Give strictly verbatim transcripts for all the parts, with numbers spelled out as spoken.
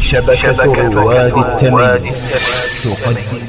شبكة رواد التمييز تقدم.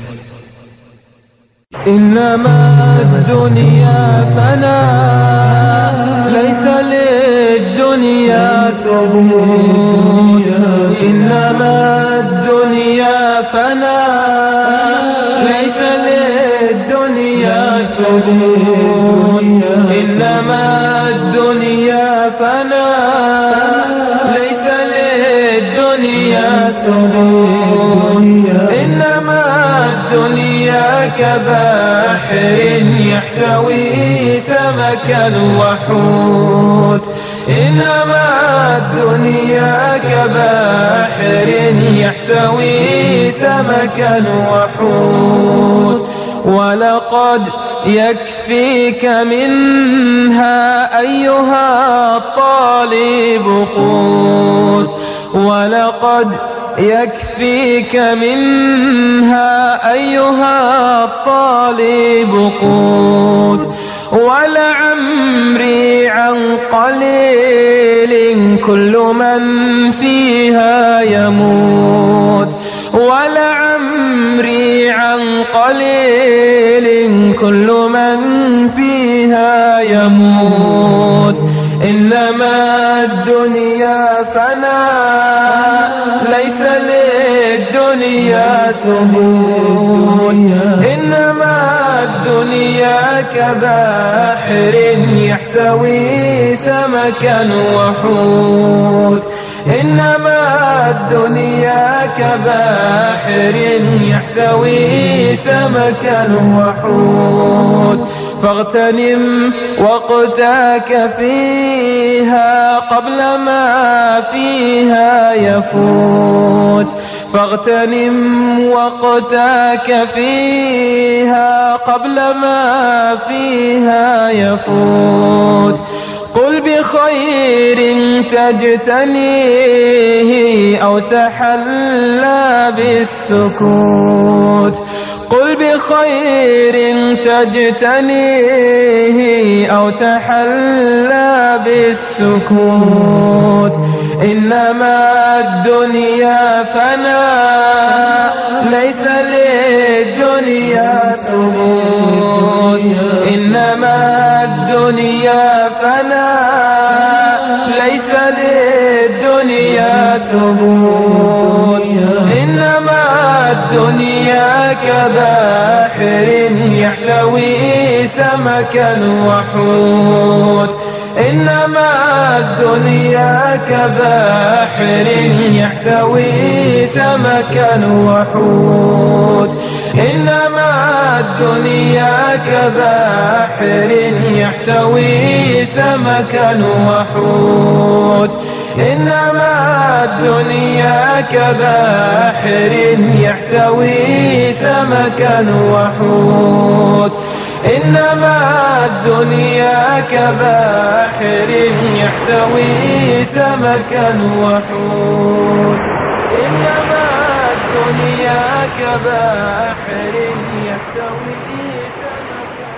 إنما الدنيا فنا ليس للدنيا ثبوت. إنما الدنيا فنا ليس للدنيا ثبوت. إنما الدنيا فنا ليس للدنيا ثبوت. إنما الدنيا كبحر يحتوي سمكا وحوت. إنما الدنيا كبحر يحتوي سمكا وحوت. ولقد يكفيك منها أيها الطالب قوت. ولقد يكفيك منها أيها الطالب قوت. ولعمري عن قليل كل من فيها يموت. ولعمري عن قليل كل من فيها يموت. إنما الدنيا فنا ليس للدنيا ثبوت. إنما الدنيا كبحر يحتوي سمكا وحوت. إنما الدنيا كبحر يحتوي سمكا وحوت. فاغتنم وقتك فيها قبل ما فيها يفوت. فاغتنم وقتك فيها قبل ما فيها يفوت. قل بخير تجتنيه أو تحلى بالسكوت. قل بخير تجتنيه أو تحلى بالسكوت. إنما الدنيا فنا ليس للدنيا ثبوت. إنما الدنيا فنا ليس للدنيا ثبوت. إنما الدنيا كبحر يحتوي سمكا وحوت. إنما الدنيا كبحر يحتوي سمكا وحوت. إنما الدنيا كبحر يحتوي سمكا وحوت. إنما الدنيا كبحر يحتوي سمكا وحوت. إنما الدنيا كبحر يحتوي سمكا وحوت. إنما الدنيا كبحر يحتوي سمكا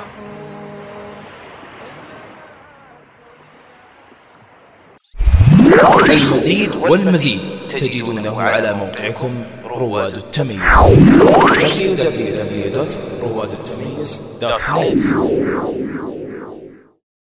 وحوت. المزيد والمزيد تجدونه على موقعكم رواد التمييز دبليو دبليو دبليو دوت رواد التمييز دوت نت.